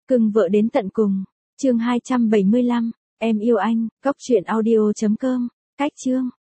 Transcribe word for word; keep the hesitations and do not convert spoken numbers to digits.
Cưng vợ đến tận cùng. Chương hai trăm bảy mươi lăm, em yêu anh, cóc truyện audio chấm com. Cách chương